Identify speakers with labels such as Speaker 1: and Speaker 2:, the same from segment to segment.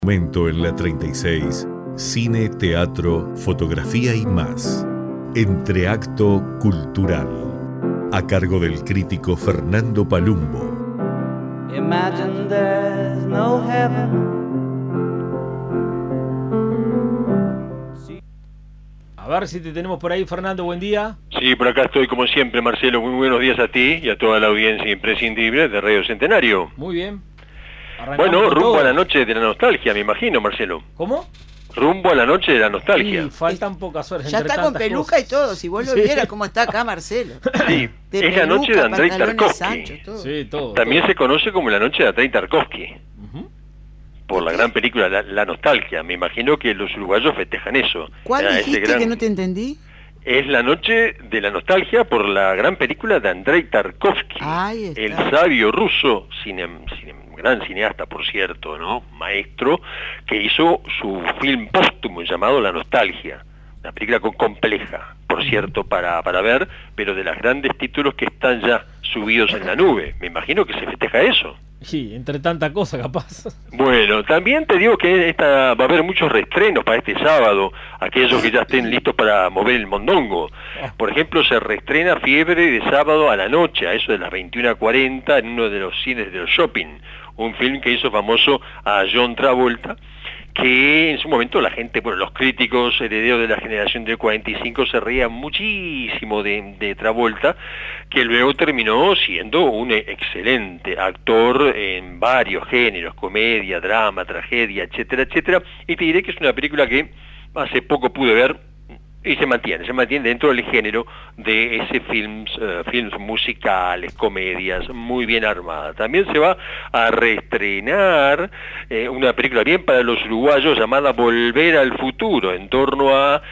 Speaker 1: Momento en la 36, cine, teatro, fotografía y más. Entreacto Cultural, a cargo del crítico Fernando Palumbo.
Speaker 2: Imagine there's no heaven.
Speaker 3: A ver si te tenemos por ahí, Fernando, buen día.
Speaker 4: Sí, por acá estoy como siempre, Marcelo. Muy buenos días a ti y a toda la audiencia imprescindible de Radio Centenario.
Speaker 3: Muy bien.
Speaker 4: Bueno, rumbo a la noche de la nostalgia, me imagino, Marcelo.
Speaker 3: ¿Cómo?
Speaker 4: Rumbo a la noche de la nostalgia.
Speaker 3: Sí, faltan pocas horas.
Speaker 5: Ya está con peluca
Speaker 3: cosas.
Speaker 5: Y todo, si vos lo vieras cómo está acá Marcelo.
Speaker 4: Sí,
Speaker 5: De
Speaker 4: es la noche de Andrei Tarkovsky.
Speaker 5: anchos, todo.
Speaker 3: Sí, todo.
Speaker 4: También se conoce como la noche de Andrei Tarkovsky. Por la gran película la Nostalgia. Me imagino que los uruguayos festejan eso.
Speaker 5: ¿Cuál dijiste que no te entendí?
Speaker 4: Es la noche de la nostalgia por la gran película de Andrei Tarkovsky.
Speaker 5: Ahí está.
Speaker 4: El sabio ruso, gran cineasta, por cierto, ¿no? Maestro, que hizo su film póstumo llamado La Nostalgia. Una película compleja, por cierto, para ver, pero de los grandes títulos que están ya subidos en la nube. Me imagino que se festeja eso.
Speaker 3: Sí, entre tanta cosa capaz.
Speaker 4: Bueno, también te digo que va a haber muchos reestrenos para este sábado, aquellos que ya estén listos para mover el mondongo. Por ejemplo, se reestrena Fiebre de sábado a la noche, a eso de las 21:40, en uno de los cines del shopping. Un film que hizo famoso a John Travolta, que en su momento la gente, bueno, los críticos herederos de la generación del 45 se reían muchísimo de Travolta, que luego terminó siendo un excelente actor en varios géneros, comedia, drama, tragedia, etcétera, etcétera, y te diré que es una película que hace poco pude ver y se mantiene dentro del género de ese films musicales, comedias, muy bien armada. También se va a reestrenar una película bien para los uruguayos llamada Volver al Futuro, en torno a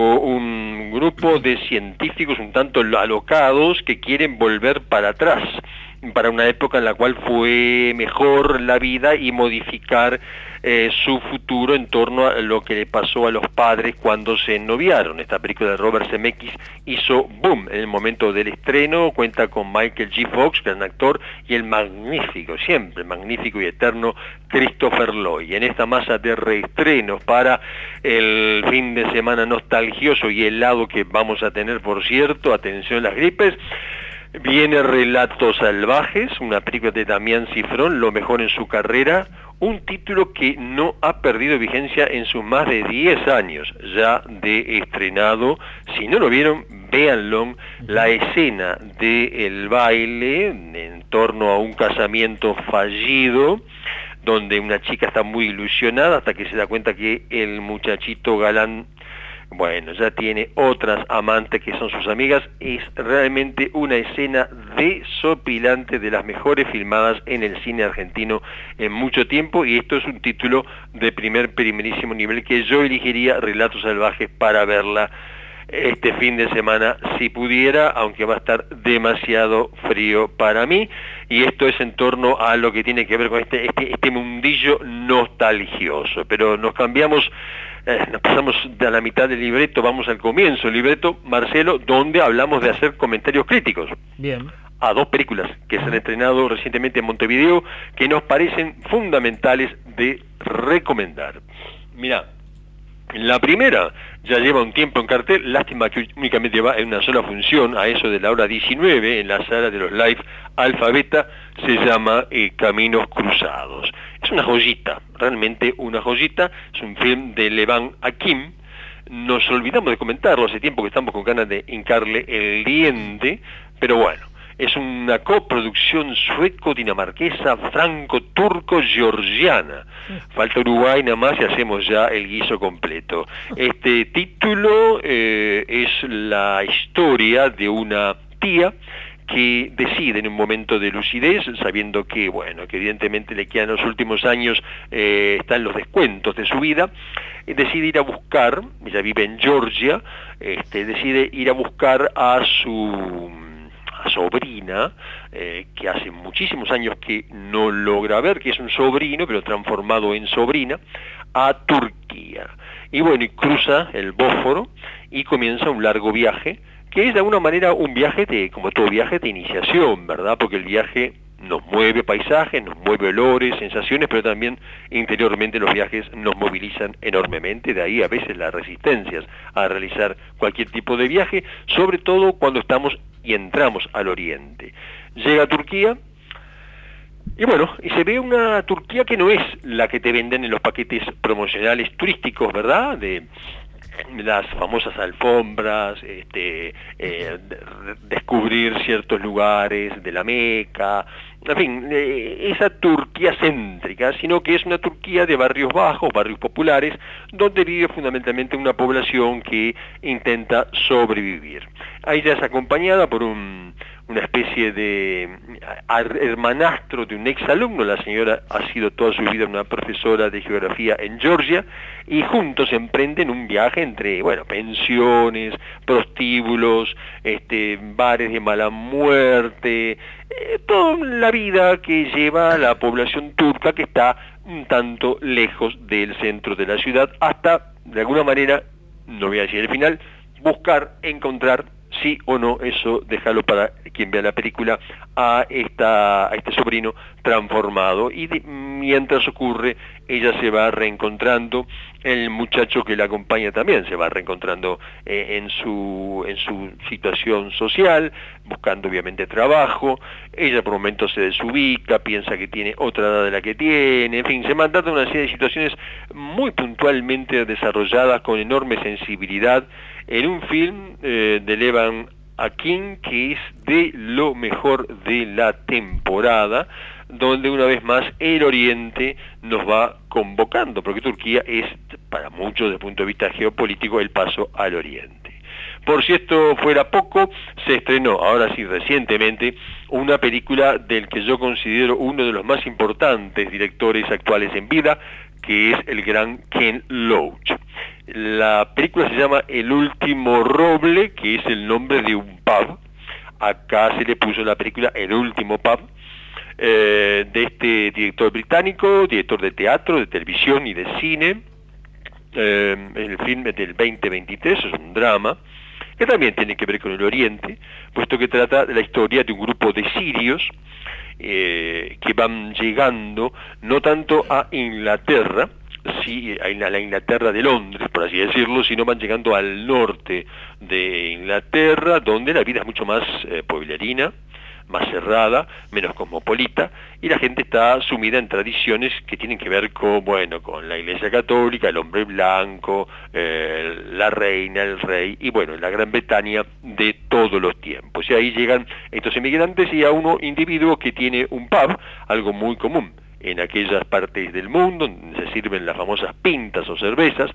Speaker 4: un grupo de científicos un tanto alocados que quieren volver para atrás, para una época en la cual fue mejor la vida y modificar su futuro en torno a lo que le pasó a los padres cuando se noviaron. Esta película de Robert Zemeckis hizo boom en el momento del estreno, cuenta con Michael J. Fox, gran actor, y el magnífico, siempre magnífico y eterno Christopher Lloyd. En esta masa de reestrenos para el fin de semana nostalgioso y helado que vamos a tener, por cierto, atención las gripes, viene Relatos Salvajes, una película de Damián Cifrón, lo mejor en su carrera, un título que no ha perdido vigencia en sus más de 10 años ya de estrenado. Si no lo vieron, véanlo. La escena del baile en torno a un casamiento fallido, donde una chica está muy ilusionada hasta que se da cuenta que el muchachito galán, bueno, ya tiene otras amantes que son sus amigas. Es realmente una escena desopilante, de las mejores filmadas en el cine argentino en mucho tiempo, y esto es un título de primerísimo nivel que yo elegiría, Relatos Salvajes, para verla este fin de semana si pudiera, aunque va a estar demasiado frío para mí. Y esto es en torno a lo que tiene que ver con este mundillo nostalgioso. Pero nos pasamos de la mitad del libreto, vamos al comienzo del libreto, Marcelo, donde hablamos de hacer comentarios críticos.
Speaker 3: Bien.
Speaker 4: A dos películas que se han estrenado recientemente en Montevideo, que nos parecen fundamentales de recomendar. Mirá, la primera ya lleva un tiempo en cartel, lástima que únicamente va en una sola función, a eso de la hora 19, en la sala de los Live Alfabeta, se llama Caminos Cruzados. Es una joyita, realmente una joyita, es un film de Levan Akim. Nos olvidamos de comentarlo, hace tiempo que estamos con ganas de hincarle el diente, pero bueno, es una coproducción sueco-dinamarquesa, franco-turco-georgiana. Falta Uruguay nada más y hacemos ya el guiso completo. Este título es la historia de una tía que decide en un momento de lucidez, sabiendo que, bueno, que evidentemente le quedan los últimos años, están los descuentos de su vida, decide ir a buscar, ella vive en Georgia, decide ir a buscar a su sobrina, que hace muchísimos años que no logra ver, que es un sobrino, pero transformado en sobrina, a Turquía. Y bueno, y cruza el Bósforo y comienza un largo viaje, que es de alguna manera un viaje como todo viaje de iniciación, ¿verdad? Porque el viaje nos mueve paisajes, nos mueve olores, sensaciones, pero también interiormente los viajes nos movilizan enormemente, de ahí a veces las resistencias a realizar cualquier tipo de viaje, sobre todo cuando estamos y entramos al Oriente. Llega a Turquía, y bueno, y se ve una Turquía que no es la que te venden en los paquetes promocionales turísticos, ¿verdad? De las famosas alfombras, descubrir ciertos lugares de la Meca, en fin, esa Turquía céntrica, sino que es una Turquía de barrios bajos, barrios populares, donde vive fundamentalmente una población que intenta sobrevivir. Ahí ya es acompañada por una especie de hermanastro de un exalumno. La señora ha sido toda su vida una profesora de geografía en Georgia, y juntos emprenden un viaje entre, bueno, pensiones, prostíbulos, bares de mala muerte, toda la vida que lleva la población turca, que está un tanto lejos del centro de la ciudad, hasta, de alguna manera, no voy a decir el final, buscar, encontrar, sí o no, eso déjalo para quien vea la película, a este sobrino transformado. Y mientras ocurre, ella se va reencontrando, el muchacho que la acompaña también se va reencontrando en su situación social, buscando obviamente trabajo. Ella por momentos se desubica, piensa que tiene otra edad de la que tiene, en fin, se mandan una serie de situaciones muy puntualmente desarrolladas, con enorme sensibilidad, en un film de Levan Akin, que es de lo mejor de la temporada, donde una vez más el Oriente nos va convocando, porque Turquía es, para muchos desde el punto de vista geopolítico, el paso al Oriente. Por si esto fuera poco, se estrenó, ahora sí recientemente, una película del que yo considero uno de los más importantes directores actuales en vida, que es el gran Ken Loach. La película se llama El Último Roble, que es el nombre de un pub. Acá se le puso la película El Último Pub, de este director británico, director de teatro, de televisión y de cine. El film es del 2023, es un drama, que también tiene que ver con el Oriente, puesto que trata de la historia de un grupo de sirios que van llegando no tanto a Inglaterra, sí, a la Inglaterra de Londres, por así decirlo, sino van llegando al norte de Inglaterra, donde la vida es mucho más pueblerina, más cerrada, menos cosmopolita, y la gente está sumida en tradiciones que tienen que ver con, bueno, con la Iglesia Católica, el hombre blanco, la reina, el rey, y bueno, la Gran Bretaña de todos los tiempos. Y ahí llegan estos inmigrantes y a uno individuo que tiene un pub, algo muy común en aquellas partes del mundo donde se sirven las famosas pintas o cervezas,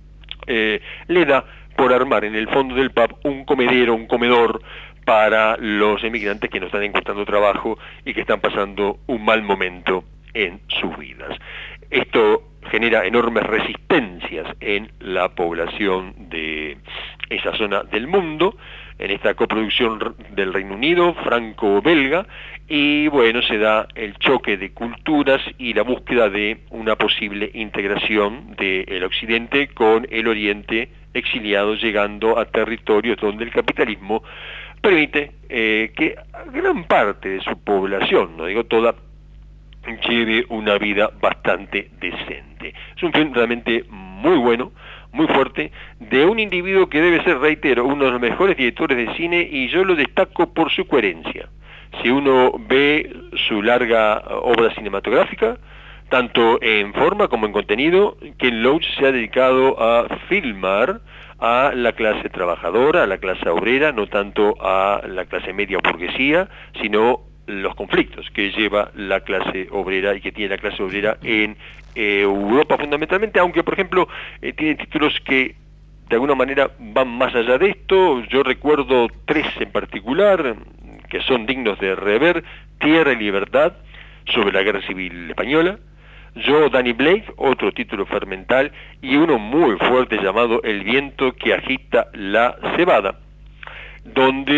Speaker 4: le da por armar en el fondo del pub un comedero, un comedor para los emigrantes que no están encontrando trabajo y que están pasando un mal momento en sus vidas. Esto genera enormes resistencias en la población de esa zona del mundo, en esta coproducción del Reino Unido, franco-belga, y bueno, se da el choque de culturas y la búsqueda de una posible integración del Occidente con el Oriente exiliado, llegando a territorios donde el capitalismo permite que gran parte de su población, no digo toda, lleve una vida bastante decente. Es un film realmente muy bueno, muy fuerte, de un individuo que debe ser, reitero, uno de los mejores directores de cine, y yo lo destaco por su coherencia. Si uno ve su larga obra cinematográfica, tanto en forma como en contenido, Ken Loach se ha dedicado a filmar a la clase trabajadora, a la clase obrera, no tanto a la clase media burguesía, sino los conflictos que lleva la clase obrera y que tiene la clase obrera en Europa fundamentalmente, aunque por ejemplo tiene títulos que de alguna manera van más allá de esto. Yo recuerdo 3 en particular que son dignos de rever: Tierra y Libertad, sobre la Guerra Civil Española; Yo, Danny Blake, otro título fermental, y uno muy fuerte llamado El viento que agita la cebada, donde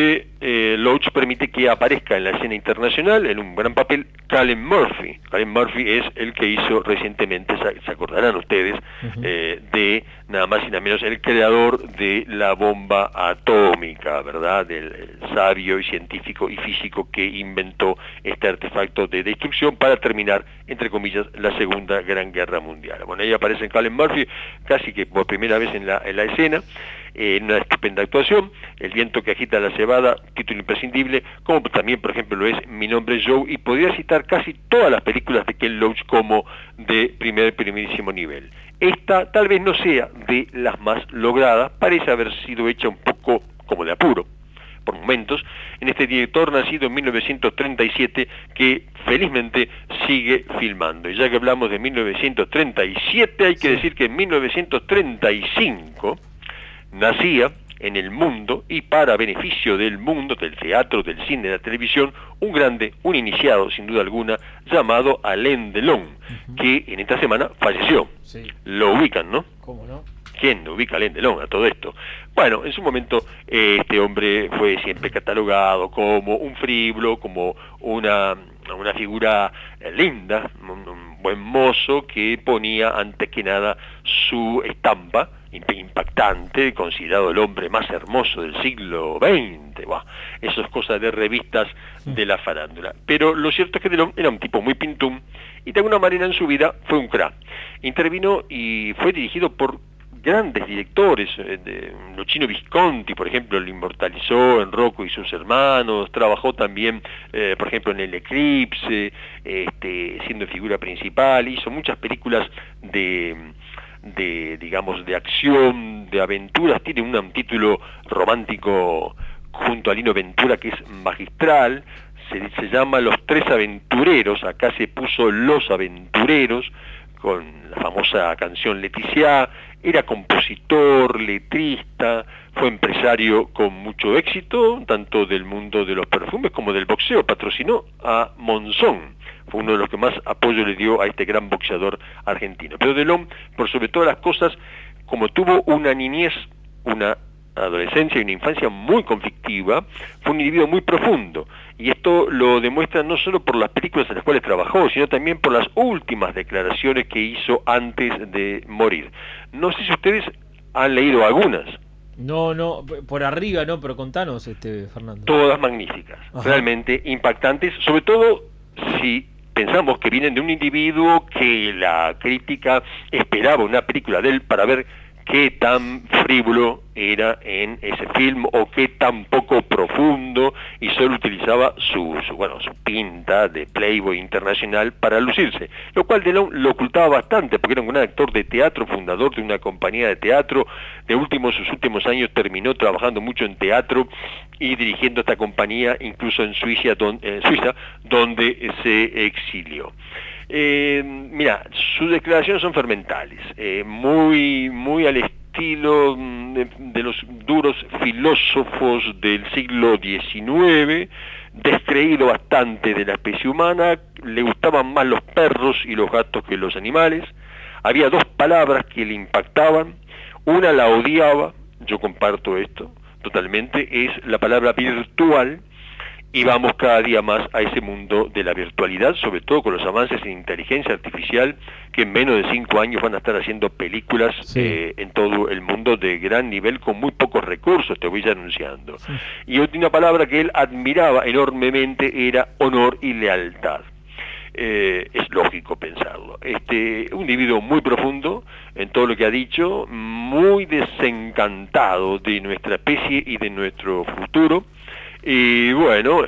Speaker 4: Loach permite que aparezca en la escena internacional en un gran papel Cillian Murphy. Cillian Murphy es el que hizo recientemente, se acordarán ustedes, de nada más y nada menos el creador de la bomba atómica, ¿verdad? Del sabio y científico y físico que inventó este artefacto de destrucción para terminar, entre comillas, la Segunda Gran Guerra Mundial. Bueno, ahí aparece Cillian Murphy casi que por primera vez en la escena, en una estupenda actuación. El viento que agita la cebada, título imprescindible, como también, por ejemplo, lo es Mi nombre es Joe, y podría citar casi todas las películas de Ken Loach como de primerísimo nivel. Esta tal vez no sea de las más logradas, parece haber sido hecha un poco como de apuro, por momentos, en este director nacido en 1937 que felizmente sigue filmando. Y ya que hablamos de 1937, hay que decir que en 1935 nacía en el mundo y para beneficio del mundo, del teatro, del cine, de la televisión, un grande, un iniciado sin duda alguna, llamado Alain Delon, que en esta semana falleció.
Speaker 3: Sí.
Speaker 4: Lo ubican, ¿no?
Speaker 3: ¿Cómo no?
Speaker 4: ¿Quién ubica a Alain Delon a todo esto? Bueno, en su momento este hombre fue siempre catalogado como un frívolo, como una figura linda, un buen mozo que ponía antes que nada su estampa impactante, considerado el hombre más hermoso del siglo XX. Bah, esas cosas de revistas de la farándula. Pero lo cierto es que Delon era un tipo muy pintún y de alguna manera en su vida fue un crack. Intervino y fue dirigido por grandes directores, Luchino Visconti, por ejemplo, lo inmortalizó en Rocco y sus hermanos, trabajó también, por ejemplo, en El Eclipse, siendo figura principal, hizo muchas películas digamos, de acción, de aventuras, tiene un título romántico junto a Lino Ventura que es magistral, se llama Los Tres Aventureros, acá se puso Los Aventureros, con la famosa canción Leticia. Era compositor, letrista, fue empresario con mucho éxito, tanto del mundo de los perfumes como del boxeo, patrocinó a Monzón, fue uno de los que más apoyo le dio a este gran boxeador argentino. Pero Delon, por sobre todas las cosas, como tuvo una niñez, una adolescencia y una infancia muy conflictiva, fue un individuo muy profundo, y esto lo demuestra no solo por las películas en las cuales trabajó, sino también por las últimas declaraciones que hizo antes de morir. No sé si ustedes han leído algunas.
Speaker 3: No, por arriba no, pero contanos, Fernando.
Speaker 4: Todas magníficas, realmente impactantes, sobre todo si pensamos que vienen de un individuo que la crítica esperaba una película de él para ver qué tan frívolo era en ese film o qué tan poco profundo, y solo utilizaba su pinta de playboy internacional para lucirse, lo cual Delon lo ocultaba bastante porque era un gran actor de teatro, fundador de una compañía de teatro. Sus últimos años terminó trabajando mucho en teatro y dirigiendo esta compañía incluso en Suiza, donde se exilió. Mira, sus declaraciones son fermentales, muy al estilo de los duros filósofos del siglo XIX, descreído bastante de la especie humana, le gustaban más los perros y los gatos que los animales. Había dos palabras que le impactaban, una la odiaba, yo comparto esto totalmente, es la palabra virtual, y vamos cada día más a ese mundo de la virtualidad, sobre todo con los avances en inteligencia artificial, que en menos de 5 años van a estar haciendo películas en todo el mundo de gran nivel, con muy pocos recursos, te voy anunciando. Sí. Y una palabra que él admiraba enormemente era honor y lealtad. Es lógico pensarlo. Un individuo muy profundo en todo lo que ha dicho, muy desencantado de nuestra especie y de nuestro futuro. Y bueno,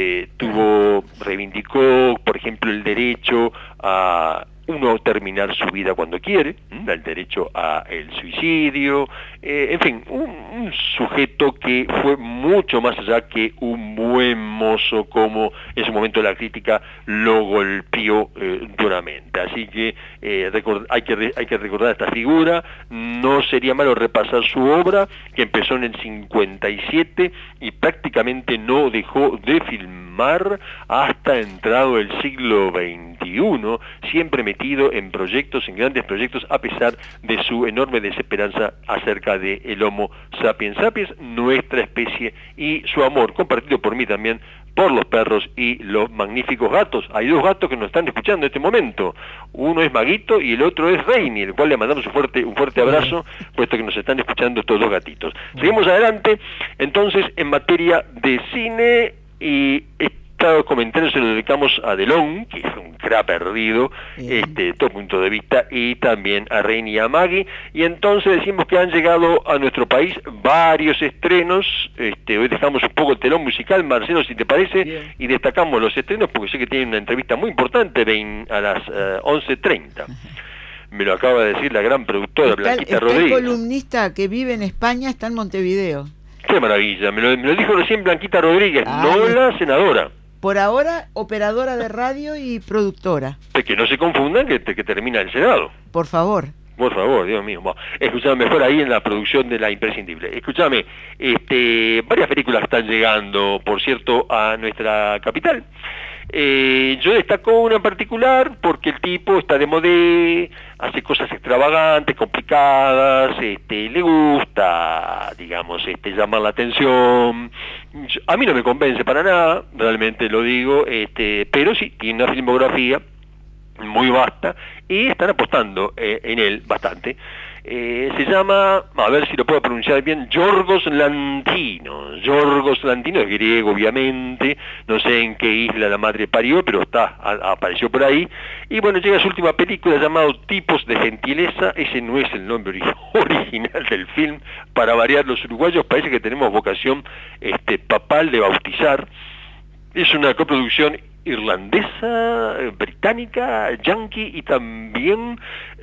Speaker 4: reivindicó, por ejemplo, el derecho a uno terminar su vida cuando quiere, el derecho a el suicidio, en fin, un sujeto que fue mucho más allá que un buen mozo, como en su momento la crítica lo golpeó duramente. Así que hay que recordar esta figura. No sería malo repasar su obra, que empezó en el 57 y prácticamente no dejó de filmar hasta entrado el siglo XXI, siempre metido en proyectos, en grandes proyectos, a pesar de su enorme desesperanza acerca de el Homo sapiens sapiens, nuestra especie, y su amor, compartido por mí también, por los perros y los magníficos gatos. Hay 2 gatos que nos están escuchando en este momento. Uno es Maguito y el otro es Reini, el cual le mandamos un fuerte abrazo, puesto que nos están escuchando estos 2 gatitos. Seguimos adelante, entonces, en materia de cine, y estos comentarios se los dedicamos a Delon, que es un crack perdido, de todo punto de vista, y también a Reini y a Maggie, y entonces decimos que han llegado a nuestro país varios estrenos. Hoy dejamos un poco el telón musical, Marcelo, si te parece, bien, y destacamos los estrenos, porque sé que tiene una entrevista muy importante a las 11:30. Me lo acaba de decir la gran productora Blanquita Rodríguez.
Speaker 5: El columnista que vive en España está en Montevideo.
Speaker 4: Qué maravilla, me lo dijo recién Blanquita Rodríguez, no la senadora.
Speaker 5: Por ahora, operadora de radio y productora.
Speaker 4: Que no se confundan que termina el Senado.
Speaker 5: Por favor.
Speaker 4: Por favor, Dios mío. Bueno, escuchame, mejor ahí en la producción de La Imprescindible. Escúchame, varias películas están llegando, por cierto, a nuestra capital. Yo destaco una en particular porque el tipo está de modé, hace cosas extravagantes, complicadas, le gusta, digamos, llamar la atención. A mí no me convence para nada, realmente lo digo, pero sí, tiene una filmografía muy vasta y están apostando en él bastante. Se llama, a ver si lo puedo pronunciar bien, Yorgos Lanthimos. Yorgos Lanthimos es griego, obviamente, no sé en qué isla la madre parió, pero apareció por ahí. Y bueno, llega su última película llamado Tipos de Gentileza. Ese no es el nombre original del film. Para variar, los uruguayos parece que tenemos vocación papal de bautizar. Es una coproducción irlandesa, británica, yanqui y también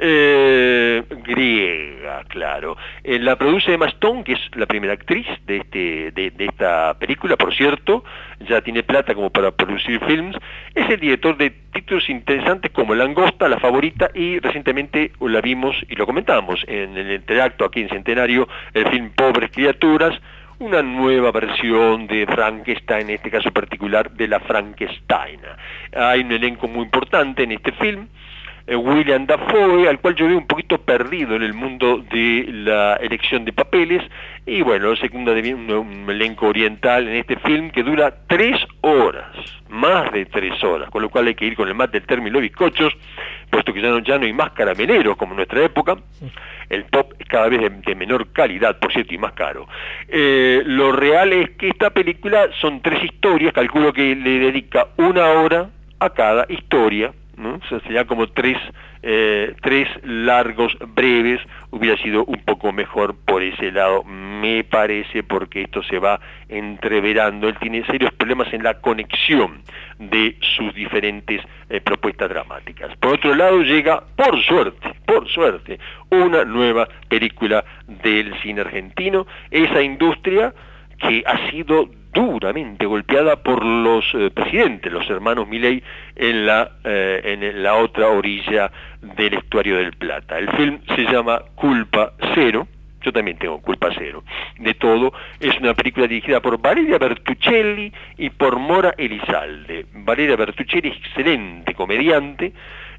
Speaker 4: griega, claro. La produce Emma Stone, que es la primera actriz de esta película, por cierto, ya tiene plata como para producir films. Es el director de títulos interesantes como Langosta, La Favorita, y recientemente la vimos y lo comentamos en el entreacto aquí en Centenario, el film Pobres Criaturas, una nueva versión de Frankenstein, en este caso particular de la Frankenstein. Hay un elenco muy importante en este film. William Dafoe, al cual yo veo un poquito perdido en el mundo de la elección de papeles, y bueno, secunda de un elenco oriental en este film que dura 3 horas, más de 3 horas, con lo cual hay que ir con el mate, el termo y los bizcochos, puesto que ya no hay más carameleros como en nuestra época. El pop es cada vez de menor calidad, por cierto, y más caro. Lo real es que esta película son 3 historias, calculo que le dedica 1 hora a cada historia, ¿no? O sea, sería como 3 largos, breves, hubiera sido un poco mejor por ese lado, me parece, porque esto se va entreverando. Él tiene serios problemas en la conexión de sus diferentes propuestas dramáticas. Por otro lado, llega, por suerte, una nueva película del cine argentino, esa industria que ha sido duramente golpeada por los presidentes, los hermanos Milei, en la otra orilla del estuario del Plata. El film se llama Culpa Cero. Yo también tengo culpa cero de todo. Es una película dirigida por Valeria Bertuccelli y por Mora Elizalde. Valeria Bertuccelli es excelente comediante.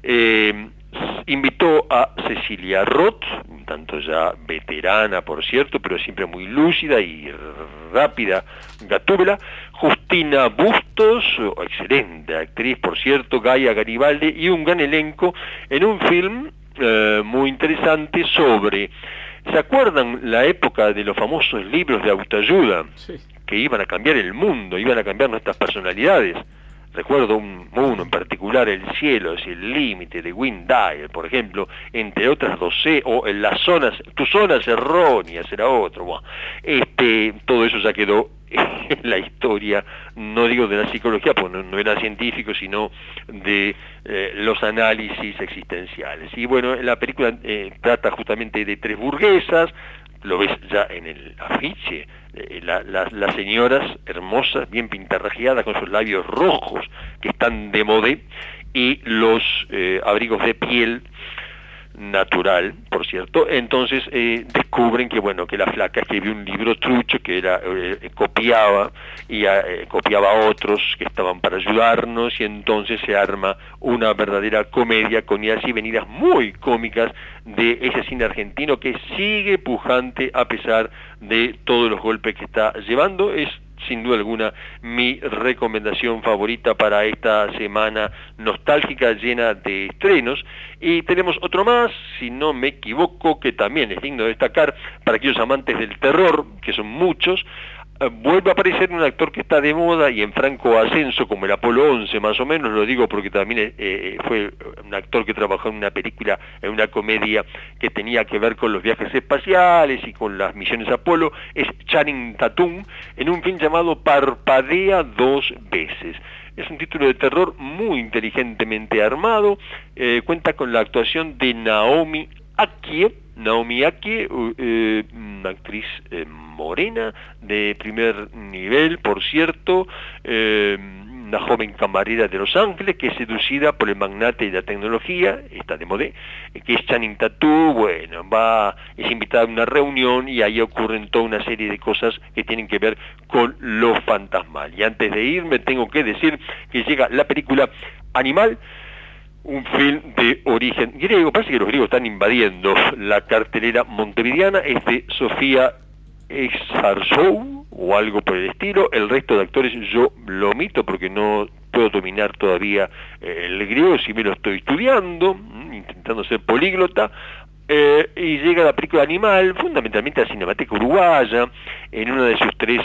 Speaker 4: Invitó a Cecilia Roth, un tanto ya veterana, por cierto, pero siempre muy lúcida y rápida, Gatúbela. Justina Bustos, excelente actriz, por cierto, Gaia Garibaldi, y un gran elenco en un film muy interesante sobre... ¿Se acuerdan la época de los famosos libros de autoayuda? Sí. Que iban a cambiar el mundo, iban a cambiar nuestras personalidades. Recuerdo uno en particular, El cielo es el límite, de Wayne Dyer, por ejemplo, entre otras 12, o en las zonas, tus zonas erróneas era otro. Bueno, todo eso ya quedó en la historia, no digo de la psicología, porque no era científico, sino de los análisis existenciales. Y bueno, la película trata justamente de 3 burguesas, lo ves ya en el afiche, las señoras hermosas, bien pintarrajeadas, con sus labios rojos, que están de moda, y los abrigos de piel natural, por cierto? Entonces descubren que, bueno, que la flaca escribió un libro trucho que era copiaba a otros que estaban para ayudarnos, y entonces se arma una verdadera comedia con idas y venidas muy cómicas de ese cine argentino que sigue pujante a pesar de todos los golpes que está llevando. Es sin duda alguna mi recomendación favorita para esta semana nostálgica llena de estrenos. Y tenemos otro más, si no me equivoco, que también es digno de destacar para aquellos amantes del terror, que son muchos. Vuelve a aparecer un actor que está de moda y en franco ascenso, como el Apolo 11 más o menos, lo digo porque también fue un actor que trabajó en una película, en una comedia que tenía que ver con los viajes espaciales y con las misiones Apolo. Es Channing Tatum en un film llamado Parpadea dos veces. Es un título de terror muy inteligentemente armado, cuenta con la actuación de Naomi Ackie, una actriz morena de primer nivel, por cierto, una joven camarera de Los Ángeles que es seducida por el magnate de la tecnología, está de moda, que es Channing Tatum. Bueno, es invitada a una reunión y ahí ocurren toda una serie de cosas que tienen que ver con lo fantasmal. Y antes de irme tengo que decir que llega la película Animal, un film de origen griego. Parece que los griegos están invadiendo la cartelera montevideana. Es de Sofía Exarchou o algo por el estilo. El resto de actores yo lo omito porque no puedo dominar todavía el griego, si me lo estoy estudiando, intentando ser políglota. Y llega la película Animal, fundamentalmente a la Cinemateca Uruguaya, en una de sus tres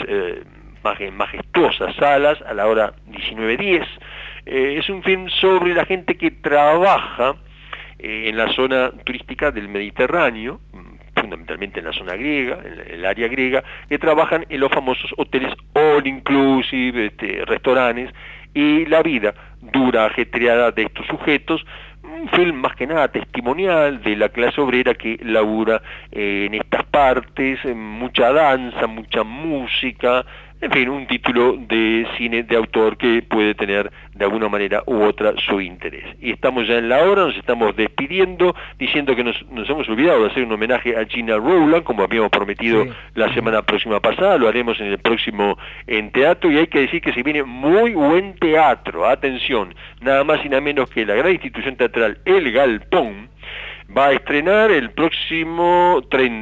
Speaker 4: majestuosas salas, a la hora 19:10. Es un film sobre la gente que trabaja en la zona turística del Mediterráneo, fundamentalmente en la zona griega, en el área griega, que trabajan en los famosos hoteles all inclusive, restaurantes, y la vida dura, ajetreada de estos sujetos. Un film más que nada testimonial de la clase obrera que labura en estas partes, mucha danza, mucha música, en fin, un título de cine de autor que puede tener de alguna manera u otra su interés. Y estamos ya en la hora, nos estamos despidiendo, diciendo que nos hemos olvidado de hacer un homenaje a Gina Rowland, como habíamos prometido la semana próxima pasada. Lo haremos en el próximo en teatro, y hay que decir que se viene muy buen teatro. Atención, nada más y nada menos que la gran institución teatral El Galpón va a estrenar el próximo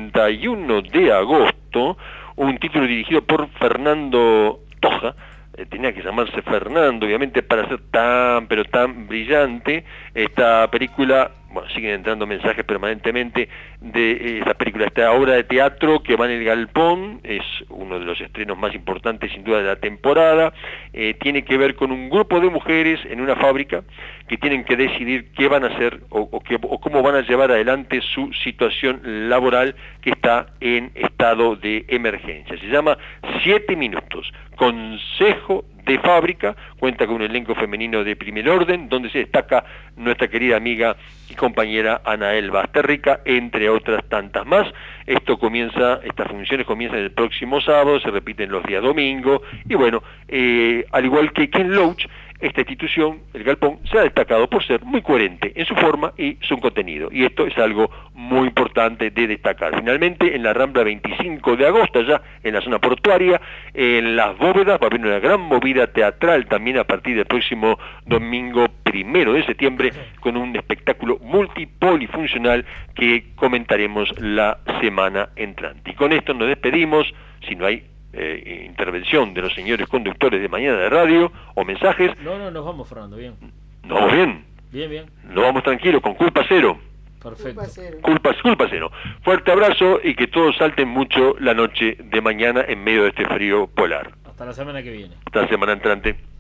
Speaker 4: 31 de agosto un título dirigido por Fernando Toja. Tenía que llamarse Fernando, obviamente, para ser tan, pero tan brillante. Esta película, bueno, siguen entrando mensajes permanentemente de esta película, esta obra de teatro que va en El Galpón, es uno de los estrenos más importantes sin duda de la temporada. Tiene que ver con un grupo de mujeres en una fábrica que tienen que decidir qué van a hacer o cómo van a llevar adelante su situación laboral que está en estado de emergencia. Se llama 7 minutos, Consejo de Fábrica, cuenta con un elenco femenino de primer orden, donde se destaca nuestra querida amiga y compañera Anael Basterrica, entre otras tantas más. Estas funciones comienzan el próximo sábado, se repiten los días domingo, y bueno, al igual que Ken Loach, esta institución, El Galpón, se ha destacado por ser muy coherente en su forma y su contenido, y esto es algo muy importante de destacar. Finalmente, en la Rambla 25 de agosto, ya en la zona portuaria, en Las Bóvedas, va a haber una gran movida teatral también a partir del próximo domingo 1 de septiembre, con un espectáculo multipolifuncional que comentaremos la semana entrante. Y con esto nos despedimos, si no hay intervención de los señores conductores de Mañana de Radio o mensajes.
Speaker 3: No, nos vamos, Fernando, bien.
Speaker 4: ¿Nos vamos bien?
Speaker 3: Bien.
Speaker 4: Nos vamos tranquilos, con culpa cero.
Speaker 3: Perfecto.
Speaker 4: Culpa cero. Fuerte abrazo y que todos salten mucho la noche de mañana en medio de este frío polar.
Speaker 3: Hasta la semana que viene.
Speaker 4: Hasta la semana entrante.